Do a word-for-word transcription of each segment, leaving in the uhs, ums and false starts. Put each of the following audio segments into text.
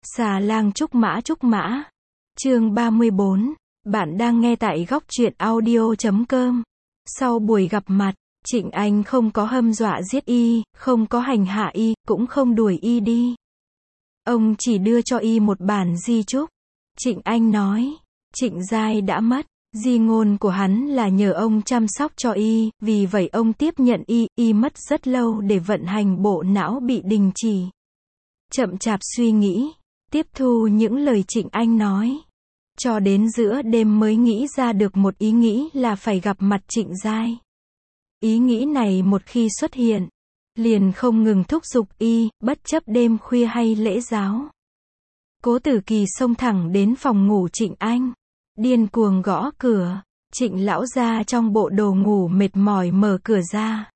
Xà lang trúc mã trúc mã. Chương ba mươi bốn. Bạn đang nghe tại góc truyện audio chấm com. Sau buổi gặp mặt, Trịnh Anh không có hâm dọa giết y, không có hành hạ y, cũng không đuổi y đi. Ông chỉ đưa cho y một bản di chúc. Trịnh Anh nói, Trịnh Giai đã mất, di ngôn của hắn là nhờ ông chăm sóc cho y, vì vậy ông tiếp nhận y, y mất rất lâu để vận hành bộ não bị đình chỉ. Chậm chạp suy nghĩ, tiếp thu những lời Trịnh Anh nói. Cho đến giữa đêm mới nghĩ ra được một ý nghĩ là phải gặp mặt Trịnh Giai. Ý nghĩ này một khi xuất hiện, liền không ngừng thúc giục y, bất chấp đêm khuya hay lễ giáo. Cố Tử Kỳ xông thẳng đến phòng ngủ Trịnh Anh, điên cuồng gõ cửa. Trịnh lão gia trong bộ đồ ngủ mệt mỏi mở cửa ra.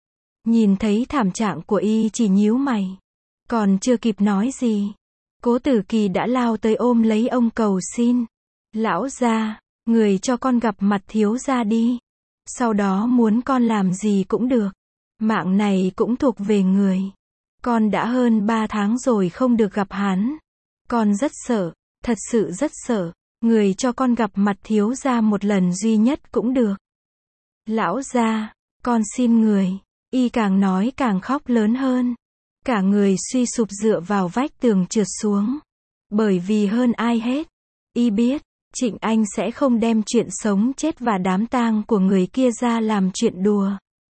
Nhìn thấy thảm trạng của y chỉ nhíu mày. Còn chưa kịp nói gì, Cố Tử Kỳ đã lao tới ôm lấy ông cầu xin. Lão gia, người cho con gặp mặt thiếu gia đi. Sau đó muốn con làm gì cũng được. Mạng này cũng thuộc về người. Con đã hơn ba tháng rồi không được gặp hắn. Con rất sợ, thật sự rất sợ. Người cho con gặp mặt thiếu gia một lần duy nhất cũng được. Lão gia, con xin người. Y càng nói càng khóc lớn hơn. Cả người suy sụp dựa vào vách tường trượt xuống. Bởi vì hơn ai hết, y biết, Trịnh Anh sẽ không đem chuyện sống chết và đám tang của người kia ra làm chuyện đùa.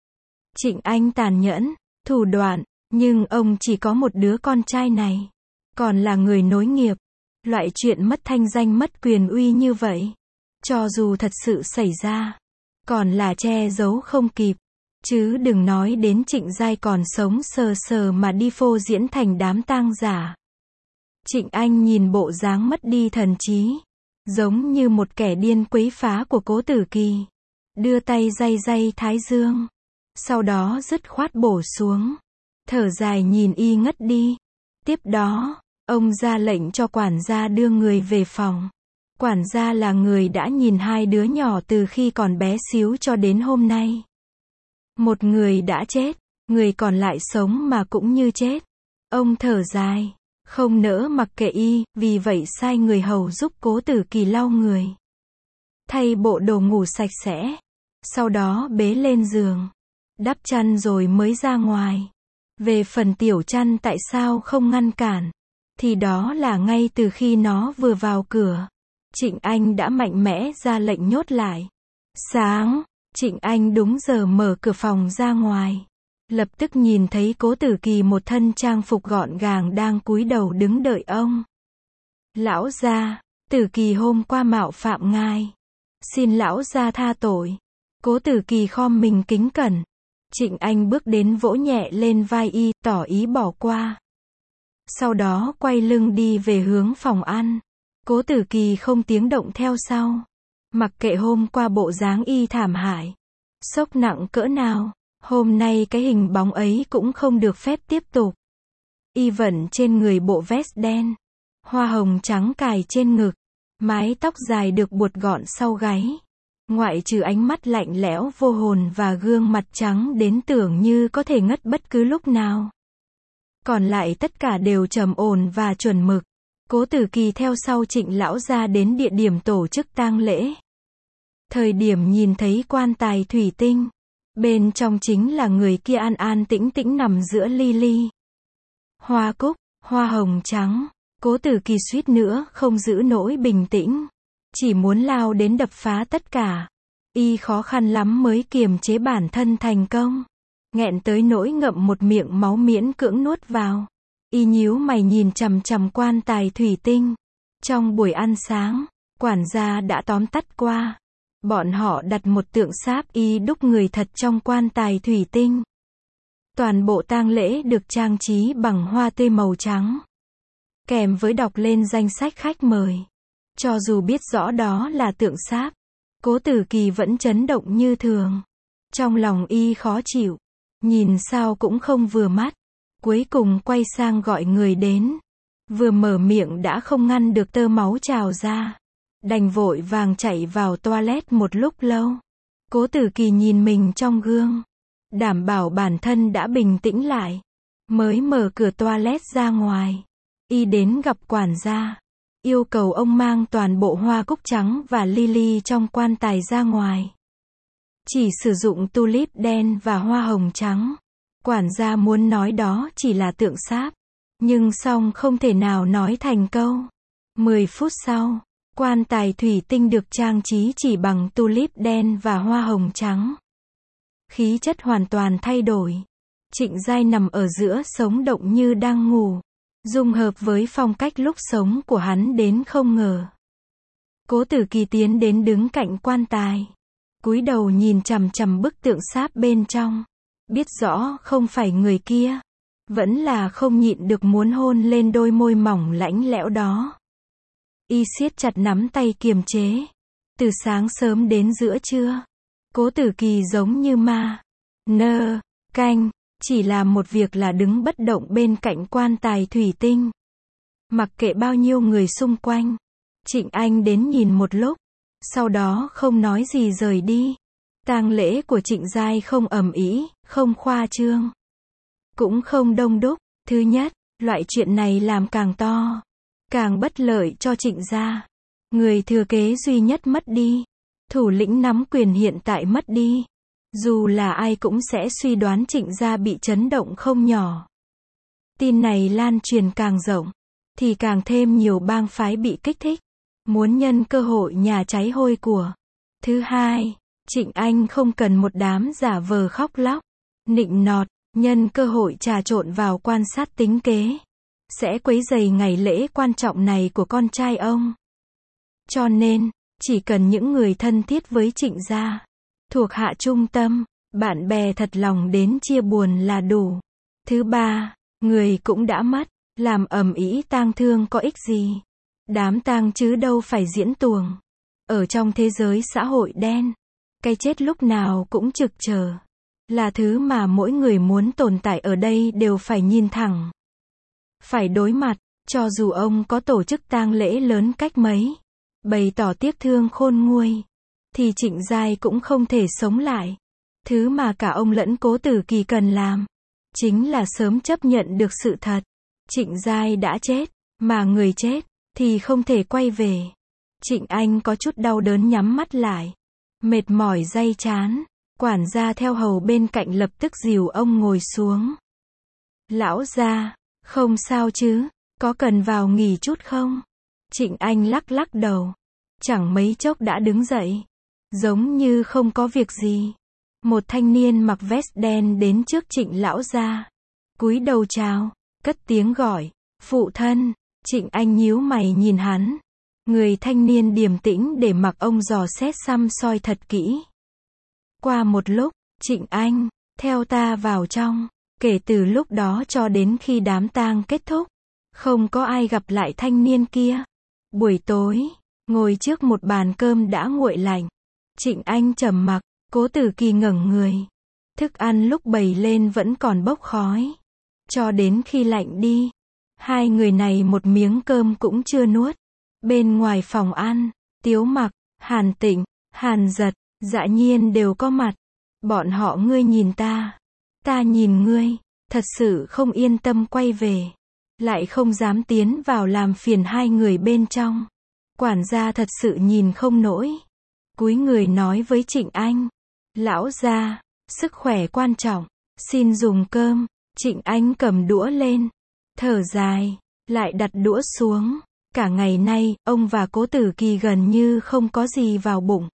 Trịnh Anh tàn nhẫn, thủ đoạn, nhưng ông chỉ có một đứa con trai này. Còn là người nối nghiệp. Loại chuyện mất thanh danh mất quyền uy như vậy, cho dù thật sự xảy ra, còn là che giấu không kịp. Chứ đừng nói đến Trịnh Giai còn sống sờ sờ mà đi phô diễn thành đám tang giả. Trịnh Anh nhìn bộ dáng mất đi thần trí, giống như một kẻ điên quấy phá của Cố Tử Kỳ. Đưa tay day day thái dương, sau đó dứt khoát bổ xuống. Thở dài nhìn y ngất đi. Tiếp đó, ông ra lệnh cho quản gia đưa người về phòng. Quản gia là người đã nhìn hai đứa nhỏ từ khi còn bé xíu cho đến hôm nay. Một người đã chết, người còn lại sống mà cũng như chết. Ông thở dài, không nỡ mặc kệ y, vì vậy sai người hầu giúp Cố Tử Kỳ lau người. Thay bộ đồ ngủ sạch sẽ. Sau đó bế lên giường. Đắp chăn rồi mới ra ngoài. Về phần Tiểu Chăn tại sao không ngăn cản, thì đó là ngay từ khi nó vừa vào cửa, Trịnh Anh đã mạnh mẽ ra lệnh nhốt lại. Sáng, Trịnh Anh đúng giờ mở cửa phòng ra ngoài. Lập tức nhìn thấy Cố Tử Kỳ một thân trang phục gọn gàng đang cúi đầu đứng đợi ông. Lão gia, Tử Kỳ hôm qua mạo phạm ngài. Xin lão gia tha tội. Cố Tử Kỳ khom mình kính cẩn. Trịnh Anh bước đến vỗ nhẹ lên vai y, tỏ ý bỏ qua. Sau đó quay lưng đi về hướng phòng ăn. Cố Tử Kỳ không tiếng động theo sau. Mặc kệ hôm qua bộ dáng y thảm hại, sốc nặng cỡ nào, hôm nay cái hình bóng ấy cũng không được phép tiếp tục. Y vận trên người bộ vest đen, hoa hồng trắng cài trên ngực, mái tóc dài được buộc gọn sau gáy. Ngoại trừ ánh mắt lạnh lẽo vô hồn và gương mặt trắng đến tưởng như có thể ngất bất cứ lúc nào. Còn lại tất cả đều trầm ổn và chuẩn mực. Cố Tử Kỳ theo sau Trịnh lão gia đến địa điểm tổ chức tang lễ. Thời điểm nhìn thấy quan tài thủy tinh, bên trong chính là người kia an an tĩnh tĩnh nằm giữa ly ly hoa cúc, hoa hồng trắng. Cố Tử Kỳ suýt nữa không giữ nổi bình tĩnh, chỉ muốn lao đến đập phá tất cả. Y khó khăn lắm mới kiềm chế bản thân thành công, nghẹn tới nỗi ngậm một miệng máu miễn cưỡng nuốt vào. Y nhíu mày nhìn chằm chằm quan tài thủy tinh. Trong buổi ăn sáng, quản gia đã tóm tắt qua. Bọn họ đặt một tượng sáp y đúc người thật trong quan tài thủy tinh. Toàn bộ tang lễ được trang trí bằng hoa tươi màu trắng, kèm với đọc lên danh sách khách mời. Cho dù biết rõ đó là tượng sáp, Cố Tử Kỳ vẫn chấn động như thường. Trong lòng y khó chịu, nhìn sao cũng không vừa mắt. Cuối cùng quay sang gọi người đến. Vừa mở miệng đã không ngăn được tơ máu trào ra. Đành vội vàng chạy vào toilet một lúc lâu. Cố Tử Kỳ nhìn mình trong gương, đảm bảo bản thân đã bình tĩnh lại, mới mở cửa toilet ra ngoài. Y đến gặp quản gia, yêu cầu ông mang toàn bộ hoa cúc trắng và lily trong quan tài ra ngoài. Chỉ sử dụng tulip đen và hoa hồng trắng. Quản gia muốn nói đó chỉ là tượng sáp, nhưng song không thể nào nói thành câu. Mười phút sau, quan tài thủy tinh được trang trí chỉ bằng tulip đen và hoa hồng trắng. Khí chất hoàn toàn thay đổi. Trịnh Giai nằm ở giữa sống động như đang ngủ, dung hợp với phong cách lúc sống của hắn đến không ngờ. Cố Tử Kỳ tiến đến đứng cạnh quan tài, cúi đầu nhìn chằm chằm bức tượng sáp bên trong, biết rõ không phải người kia, vẫn là không nhịn được muốn hôn lên đôi môi mỏng lãnh lẽo đó. Y siết chặt nắm tay kiềm chế. Từ sáng sớm đến giữa trưa, Cố Tử Kỳ giống như ma, nơ, canh, chỉ làm một việc là đứng bất động bên cạnh quan tài thủy tinh. Mặc kệ bao nhiêu người xung quanh, Trịnh Anh đến nhìn một lúc, sau đó không nói gì rời đi. Tang lễ của Trịnh Giai không ầm ĩ, không khoa trương, cũng không đông đúc. Thứ nhất, loại chuyện này làm càng to, càng bất lợi cho Trịnh gia. Người thừa kế duy nhất mất đi, thủ lĩnh nắm quyền hiện tại mất đi. Dù là ai cũng sẽ suy đoán Trịnh gia bị chấn động không nhỏ. Tin này lan truyền càng rộng, thì càng thêm nhiều bang phái bị kích thích, muốn nhân cơ hội nhà cháy hôi của. Thứ hai, Trịnh Anh không cần một đám giả vờ khóc lóc, nịnh nọt, nhân cơ hội trà trộn vào quan sát tính kế, sẽ quấy rầy ngày lễ quan trọng này của con trai ông. Cho nên, chỉ cần những người thân thiết với Trịnh gia, thuộc hạ trung tâm, bạn bè thật lòng đến chia buồn là đủ. Thứ ba, người cũng đã mất, làm ầm ĩ tang thương có ích gì? Đám tang chứ đâu phải diễn tuồng. Ở trong thế giới xã hội đen, cái chết lúc nào cũng trực chờ, là thứ mà mỗi người muốn tồn tại ở đây đều phải nhìn thẳng, phải đối mặt. Cho dù ông có tổ chức tang lễ lớn cách mấy, bày tỏ tiếc thương khôn nguôi, thì Trịnh Giai cũng không thể sống lại. Thứ mà cả ông lẫn Cố Tử Kỳ cần làm, chính là sớm chấp nhận được sự thật. Trịnh Giai đã chết, mà người chết, thì không thể quay về. Trịnh Anh có chút đau đớn nhắm mắt lại, mệt mỏi day chán. Quản gia theo hầu bên cạnh lập tức dìu ông ngồi xuống. Lão gia, không sao chứ, có cần vào nghỉ chút không? Trịnh Anh lắc lắc đầu, chẳng mấy chốc đã đứng dậy, giống như không có việc gì. Một thanh niên mặc vest đen đến trước Trịnh lão gia, cúi đầu chào, cất tiếng gọi, phụ thân. Trịnh Anh nhíu mày nhìn hắn. Người thanh niên điềm tĩnh để mặc ông dò xét săm soi thật kỹ. Qua một lúc, Trịnh Anh, theo ta vào trong. Kể từ lúc đó cho đến khi đám tang kết thúc, không có ai gặp lại thanh niên kia. Buổi tối, ngồi trước một bàn cơm đã nguội lạnh, Trịnh Anh trầm mặc. Cố Tử Kỳ ngẩng người. Thức ăn lúc bày lên vẫn còn bốc khói, cho đến khi lạnh đi, hai người này một miếng cơm cũng chưa nuốt. Bên ngoài phòng ăn, Tiếu Mặc, Hàn Tịnh, Hàn Giật, Dạ Nhiên đều có mặt. Bọn họ ngươi nhìn ta, ta nhìn ngươi, thật sự không yên tâm quay về, lại không dám tiến vào làm phiền hai người bên trong. Quản gia thật sự nhìn không nổi, cúi người nói với Trịnh Anh, lão gia, sức khỏe quan trọng, xin dùng cơm. Trịnh Anh cầm đũa lên, thở dài, lại đặt đũa xuống. Cả ngày nay, ông và Cố Tử Kỳ gần như không có gì vào bụng.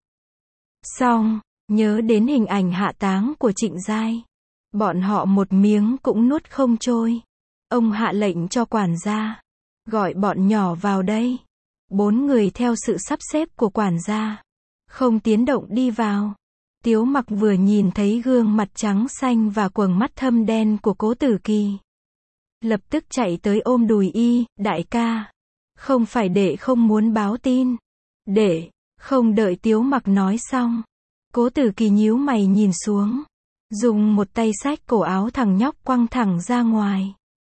Xong, nhớ đến hình ảnh hạ táng của Trịnh Giai, bọn họ một miếng cũng nuốt không trôi. Ông hạ lệnh cho quản gia, gọi bọn nhỏ vào đây. Bốn người theo sự sắp xếp của quản gia, không tiếng động đi vào. Tiếu Mặc vừa nhìn thấy gương mặt trắng xanh và quầng mắt thâm đen của Cố Tử Kỳ, lập tức chạy tới ôm đùi y, đại ca, không phải đệ không muốn báo tin. Đệ, không đợi Tiếu Mặc nói xong, Cố Tử Kỳ nhíu mày nhìn xuống, dùng một tay xách cổ áo thằng nhóc quăng thẳng ra ngoài.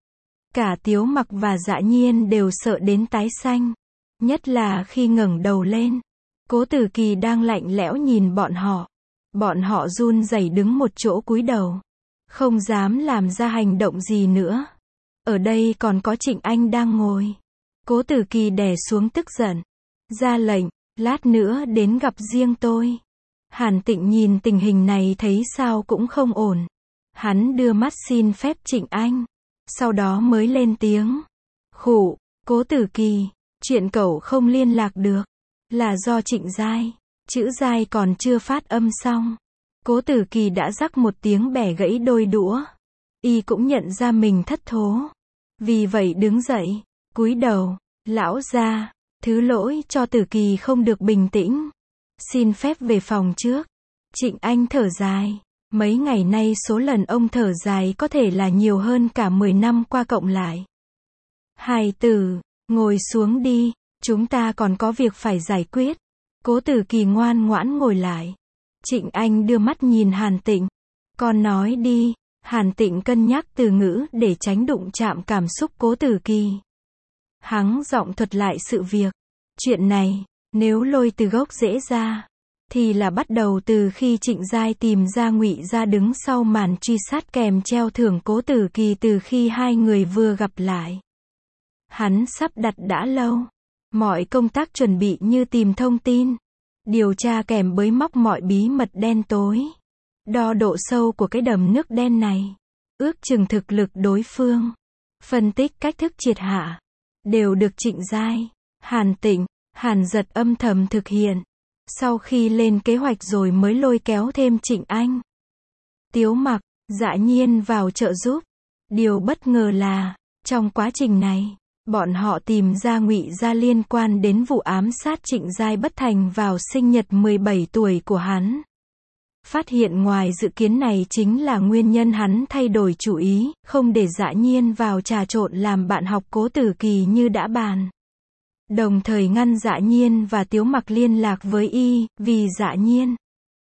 Cả Tiếu Mặc và Dạ Nhiên đều sợ đến tái xanh, nhất là khi ngẩng đầu lên, Cố Tử Kỳ đang lạnh lẽo nhìn bọn họ. Bọn họ run rẩy đứng một chỗ cúi đầu, không dám làm ra hành động gì nữa. ở đây còn có Trịnh Anh đang ngồi. Cố Tử Kỳ đè xuống tức giận. Ra lệnh, lát nữa đến gặp riêng tôi. Hàn Tịnh nhìn tình hình này thấy sao cũng không ổn. Hắn đưa mắt xin phép Trịnh Anh. Sau đó mới lên tiếng. Khụ, Cố Tử Kỳ, chuyện cậu không liên lạc được. Là do Trịnh Giai. Chữ Giai còn chưa phát âm xong. Cố Tử Kỳ đã rắc một tiếng bẻ gãy đôi đũa. Y cũng nhận ra mình thất thố. Vì vậy đứng dậy, cúi đầu, lão gia, thứ lỗi cho Tử Kỳ không được bình tĩnh. Xin phép về phòng trước. Trịnh Anh thở dài. Mấy ngày nay số lần ông thở dài có thể là nhiều hơn cả mười năm qua cộng lại. Hài tử, ngồi xuống đi, chúng ta còn có việc phải giải quyết. Cố Tử Kỳ ngoan ngoãn ngồi lại. Trịnh Anh đưa mắt nhìn Hàn Tịnh. Con nói đi. Hàn Tịnh cân nhắc từ ngữ để tránh đụng chạm cảm xúc Cố Tử Kỳ. Hắn giọng thuật lại sự việc. Chuyện này, nếu lôi từ gốc rễ ra, thì là bắt đầu từ khi Trịnh Giai tìm ra Ngụy Gia đứng sau màn truy sát kèm treo thưởng Cố Tử Kỳ từ khi hai người vừa gặp lại. Hắn sắp đặt đã lâu. Mọi công tác chuẩn bị như tìm thông tin, điều tra kèm bới móc mọi bí mật đen tối, đo độ sâu của cái đầm nước đen này, ước chừng thực lực đối phương, phân tích cách thức triệt hạ, đều được Trịnh Giai, Hàn Tịnh, Hàn Giật âm thầm thực hiện. Sau khi lên kế hoạch rồi mới lôi kéo thêm Trịnh Anh, Tiếu Mặc, Dã Nhiên vào trợ giúp. Điều bất ngờ là, trong quá trình này, bọn họ tìm ra Ngụy Gia liên quan đến vụ ám sát Trịnh Giai bất thành vào sinh nhật mười bảy tuổi của hắn. Phát hiện ngoài dự kiến này chính là nguyên nhân hắn thay đổi chủ ý, không để Dã Nhiên vào trà trộn làm bạn học Cố Tử Kỳ như đã bàn. Đồng thời ngăn Dã Nhiên và Tiếu Mặc liên lạc với y, vì Dã Nhiên,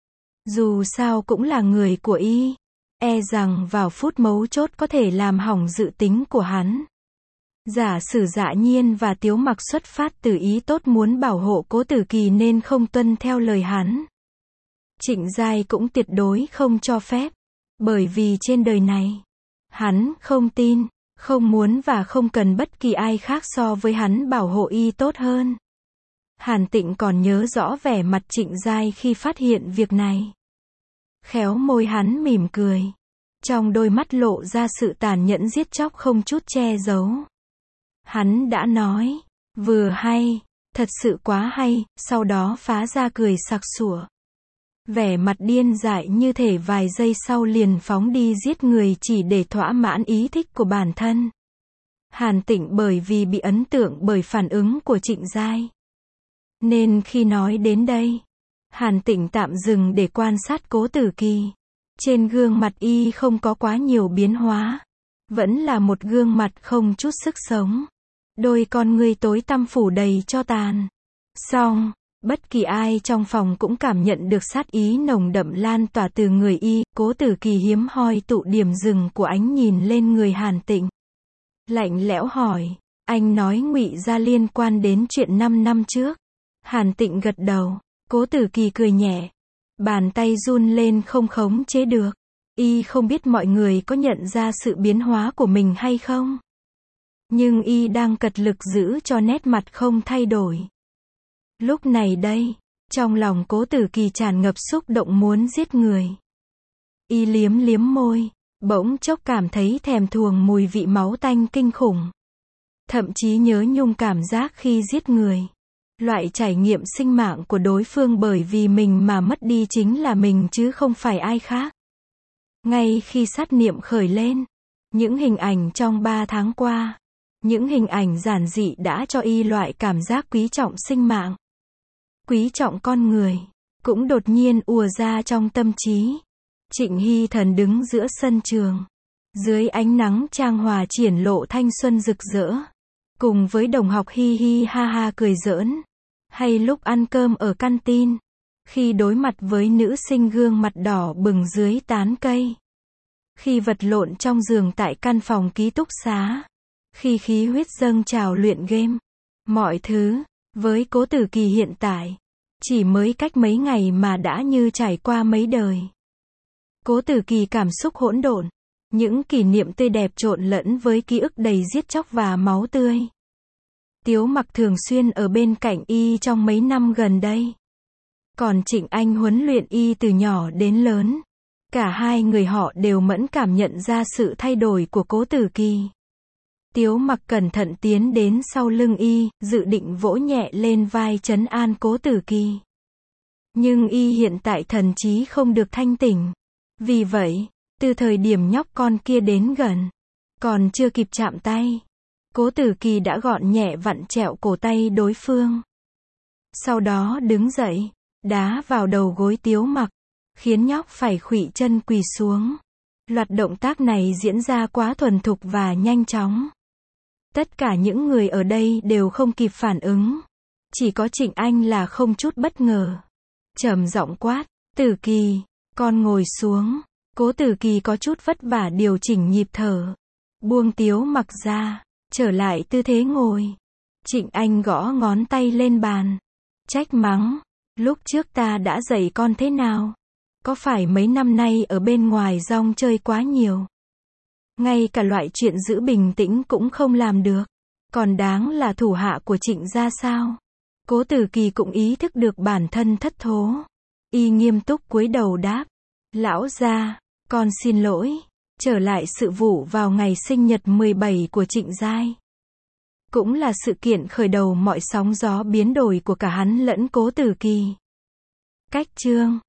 dù sao cũng là người của y, e rằng vào phút mấu chốt có thể làm hỏng dự tính của hắn. Giả sử Dã Nhiên và Tiếu Mặc xuất phát từ ý tốt muốn bảo hộ Cố Tử Kỳ nên không tuân theo lời hắn. Trịnh Giai cũng tuyệt đối không cho phép, bởi vì trên đời này, hắn không tin, không muốn và không cần bất kỳ ai khác so với hắn bảo hộ y tốt hơn. Hàn Tịnh còn nhớ rõ vẻ mặt Trịnh Giai khi phát hiện việc này. Khéo môi hắn mỉm cười. Trong đôi mắt lộ ra sự tàn nhẫn giết chóc không chút che giấu. Hắn đã nói, vừa hay, thật sự quá hay, sau đó phá ra cười sặc sủa. Vẻ mặt điên dại như thể vài giây sau liền phóng đi giết người chỉ để thỏa mãn ý thích của bản thân. Hàn Tịnh bởi vì bị ấn tượng bởi phản ứng của Trịnh Giai, nên khi nói đến đây, Hàn Tịnh tạm dừng để quan sát Cố Tử Kỳ. Trên gương mặt y không có quá nhiều biến hóa, vẫn là một gương mặt không chút sức sống. Đôi con ngươi tối tăm phủ đầy tro tàn. Song, bất kỳ ai trong phòng cũng cảm nhận được sát ý nồng đậm lan tỏa từ người y. Cố Tử Kỳ hiếm hoi tụ điểm dừng của ánh nhìn lên người Hàn Tịnh. Lạnh lẽo hỏi, anh nói Ngụy Gia liên quan đến chuyện năm năm trước. Hàn Tịnh gật đầu. Cố Tử Kỳ cười nhẹ. Bàn tay run lên không khống chế được. Y không biết mọi người có nhận ra sự biến hóa của mình hay không. Nhưng y đang cật lực giữ cho nét mặt không thay đổi. Lúc này đây, trong lòng Cố Tử Kỳ tràn ngập xúc động muốn giết người. Y liếm liếm môi, bỗng chốc cảm thấy thèm thuồng mùi vị máu tanh kinh khủng. Thậm chí nhớ nhung cảm giác khi giết người. Loại trải nghiệm sinh mạng của đối phương bởi vì mình mà mất đi chính là mình chứ không phải ai khác. Ngay khi sát niệm khởi lên, những hình ảnh trong ba tháng qua, những hình ảnh giản dị đã cho y loại cảm giác quý trọng sinh mạng, quý trọng con người, cũng đột nhiên ùa ra trong tâm trí. Trịnh Hy Thần đứng giữa sân trường, dưới ánh nắng trang hòa triển lộ thanh xuân rực rỡ, cùng với đồng học hi hi ha ha cười giỡn. Hay lúc ăn cơm ở căn tin, khi đối mặt với nữ sinh gương mặt đỏ bừng dưới tán cây, khi vật lộn trong giường tại căn phòng ký túc xá, khi khí huyết dâng trào luyện game, mọi thứ, với Cố Tử Kỳ hiện tại, chỉ mới cách mấy ngày mà đã như trải qua mấy đời. Cố Tử Kỳ cảm xúc hỗn độn, Những kỷ niệm tươi đẹp trộn lẫn với ký ức đầy giết chóc và máu tươi. Tiếu Mặc thường xuyên ở bên cạnh y trong mấy năm gần đây. Còn Trịnh Anh huấn luyện y từ nhỏ đến lớn. Cả hai người họ đều mẫn cảm nhận ra sự thay đổi của Cố Tử Kỳ. Tiếu Mặc cẩn thận tiến đến sau lưng y, dự định vỗ nhẹ lên vai trấn an Cố Tử Kỳ. Nhưng y hiện tại thần trí không được thanh tỉnh. Vì vậy, từ thời điểm nhóc con kia đến gần, còn chưa kịp chạm tay, Cố Tử Kỳ đã gọn nhẹ vặn trẹo cổ tay đối phương. Sau đó đứng dậy, đá vào đầu gối Tiếu Mặc, khiến nhóc phải khuỵu chân quỳ xuống. Loạt động tác này diễn ra quá thuần thục và nhanh chóng. Tất cả những người ở đây đều không kịp phản ứng. Chỉ có Trịnh Anh là không chút bất ngờ. Trầm giọng quát, Tử Kỳ, con ngồi xuống. Cố Tử Kỳ có chút vất vả điều chỉnh nhịp thở. Buông Tiếu Mặc ra, trở lại tư thế ngồi. Trịnh Anh gõ ngón tay lên bàn. Trách mắng, lúc trước ta đã dạy con thế nào? Có phải mấy năm nay ở bên ngoài rong chơi quá nhiều? Ngay cả loại chuyện giữ bình tĩnh cũng không làm được. Còn đáng là thủ hạ của Trịnh gia sao? Cố Tử Kỳ cũng ý thức được bản thân thất thố. Y nghiêm túc cúi đầu đáp. Lão gia, con xin lỗi. Trở lại sự vụ vào ngày sinh nhật mười bảy của Trịnh Giai. Cũng là sự kiện khởi đầu mọi sóng gió biến đổi của cả hắn lẫn Cố Tử Kỳ. Cách chương